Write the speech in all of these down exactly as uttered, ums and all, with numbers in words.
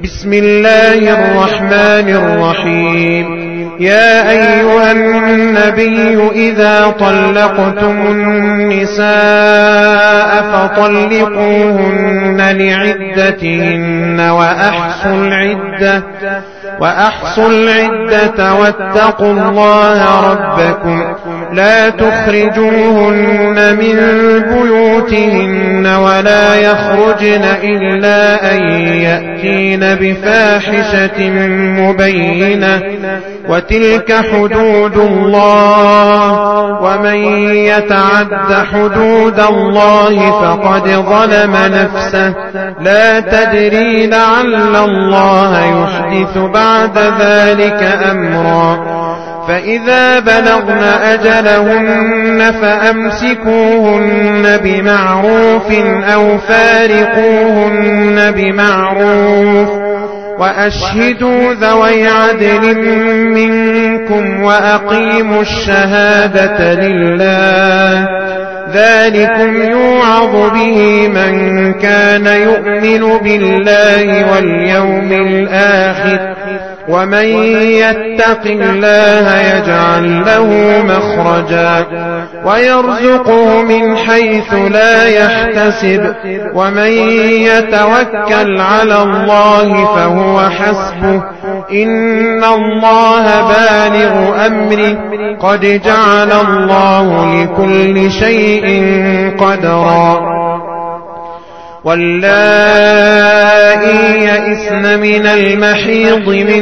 بسم الله الرحمن الرحيم. يا أيها النبي إذا طلقتم النساء فطلقوهن لعدتهن وأحصوا العدة وأحصوا العدة واتقوا الله ربكم لا تخرجوهن من بيوتهن ولا يخرجن إلا أن يأتين بفاحشة مبينة وتلك حدود الله ومن يتعد حدود الله فقد ظلم نفسه لا تدري لعل الله يحدث بعد ذلك أمرا. فإذا بلغن أجلهن فأمسكوهن بمعروف أو فارقوهن بمعروف وأشهدوا ذوي عدل منكم وأقيموا الشهادة لله ذلكم يوعظ به من كان يؤمن بالله واليوم الآخر ومن يتق الله يجعل له مخرجا ويرزقه من حيث لا يحتسب ومن يتوكل على الله فهو حسبه إن الله بالغ أمره قد جعل الله لكل شيء قدرا. واللائي يئسن من المحيض من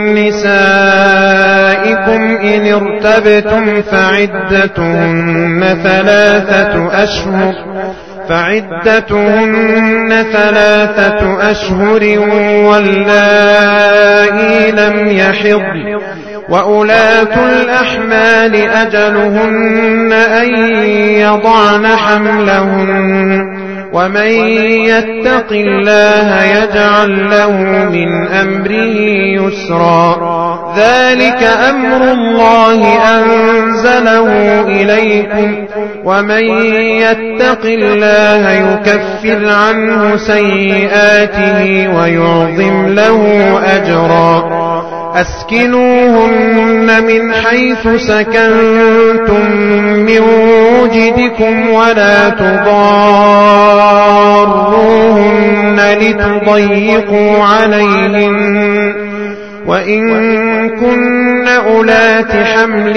نسائكم إن ارتبتم فعدتهن ثلاثة أشهر فعدتهن ثلاثة أشهر واللائي لم يحضن وأولاة الأحمال أجلهن أن يضعن حملهن ومن يتق الله يجعل له من أمره يسرا. ذلك أمر الله أنزله إليكم ومن يتق الله يكفر عنه سيئاته ويعظم له أجرا. أسكنوهن من حيث سكنتم من وجدكم ولا تضاروهن لتضيقوا عليهن وإن كن أولات حمل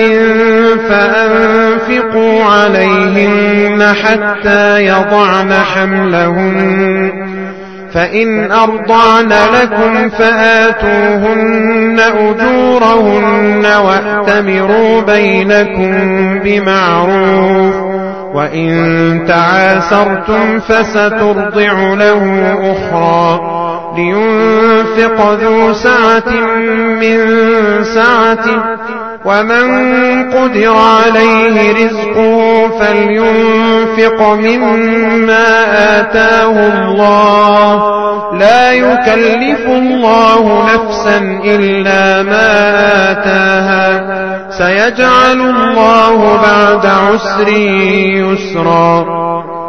فأنفقوا عليهن حتى يضعن حملهن فإن أرضعن لكم فآتوهن أجورهن وأتمروا بينكم بمعروف وإن تعاسرتم فسترضع له أخرى لينفق ذو سعة من سعته ومن قدر عليه رزقه فلينفق مما آتاه الله لا يكلف الله نفسا إلا ما آتاها سيجعل الله بعد عسر يسرا.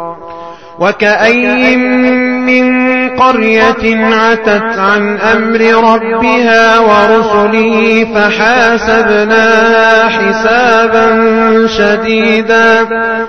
وكأي من قرية عتت عن أمر ربها ورسله فحاسبناها حسابا شديدا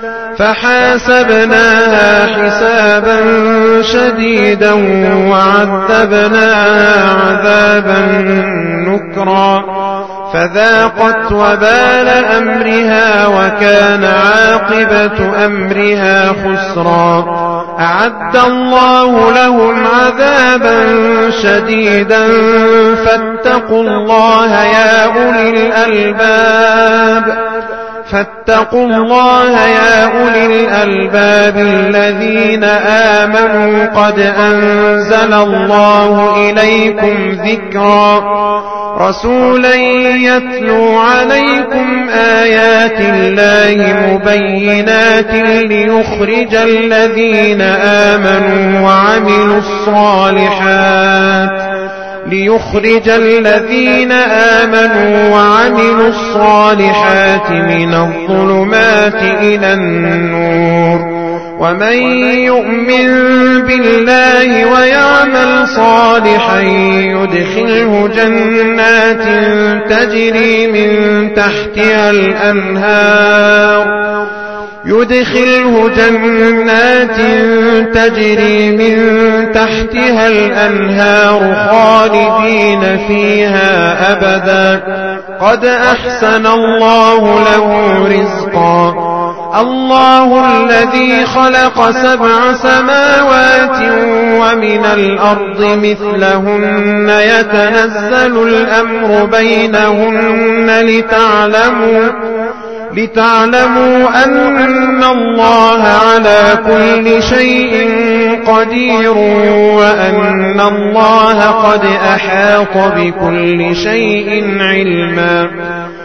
فحاسبناها حسابا شديدا وعذبناها عذابا نكرا فذاقت وبال أمرها وكان عاقبة أمرها خسرا. أعد الله لهم عذابا شديدا فاتقوا الله يا أولي الألباب فاتقوا الله يا أولي الألباب الذين آمنوا قد أنزل الله إليكم ذكرا رسولا يتلو عليكم آيات الله مبينات ليخرج الذين آمنوا وعملوا الصالحات ليخرج الذين آمنوا وعملوا الصالحات من الظلمات إلى النور ومن يؤمن بالله ويعمل صالحا يدخله جنات تجري من تحتها الأنهار يدخله جنات تجري من تحتها الأنهار خالدين فيها أبدا قد أحسن الله له رزقا الله الذي خلق سبع سماوات ومن الأرض مثلهن يتنزل الأمر بينهن لتعلموا لتعلموا أن الله على كل شيء قدير وأن الله قد أحاط بكل شيء علما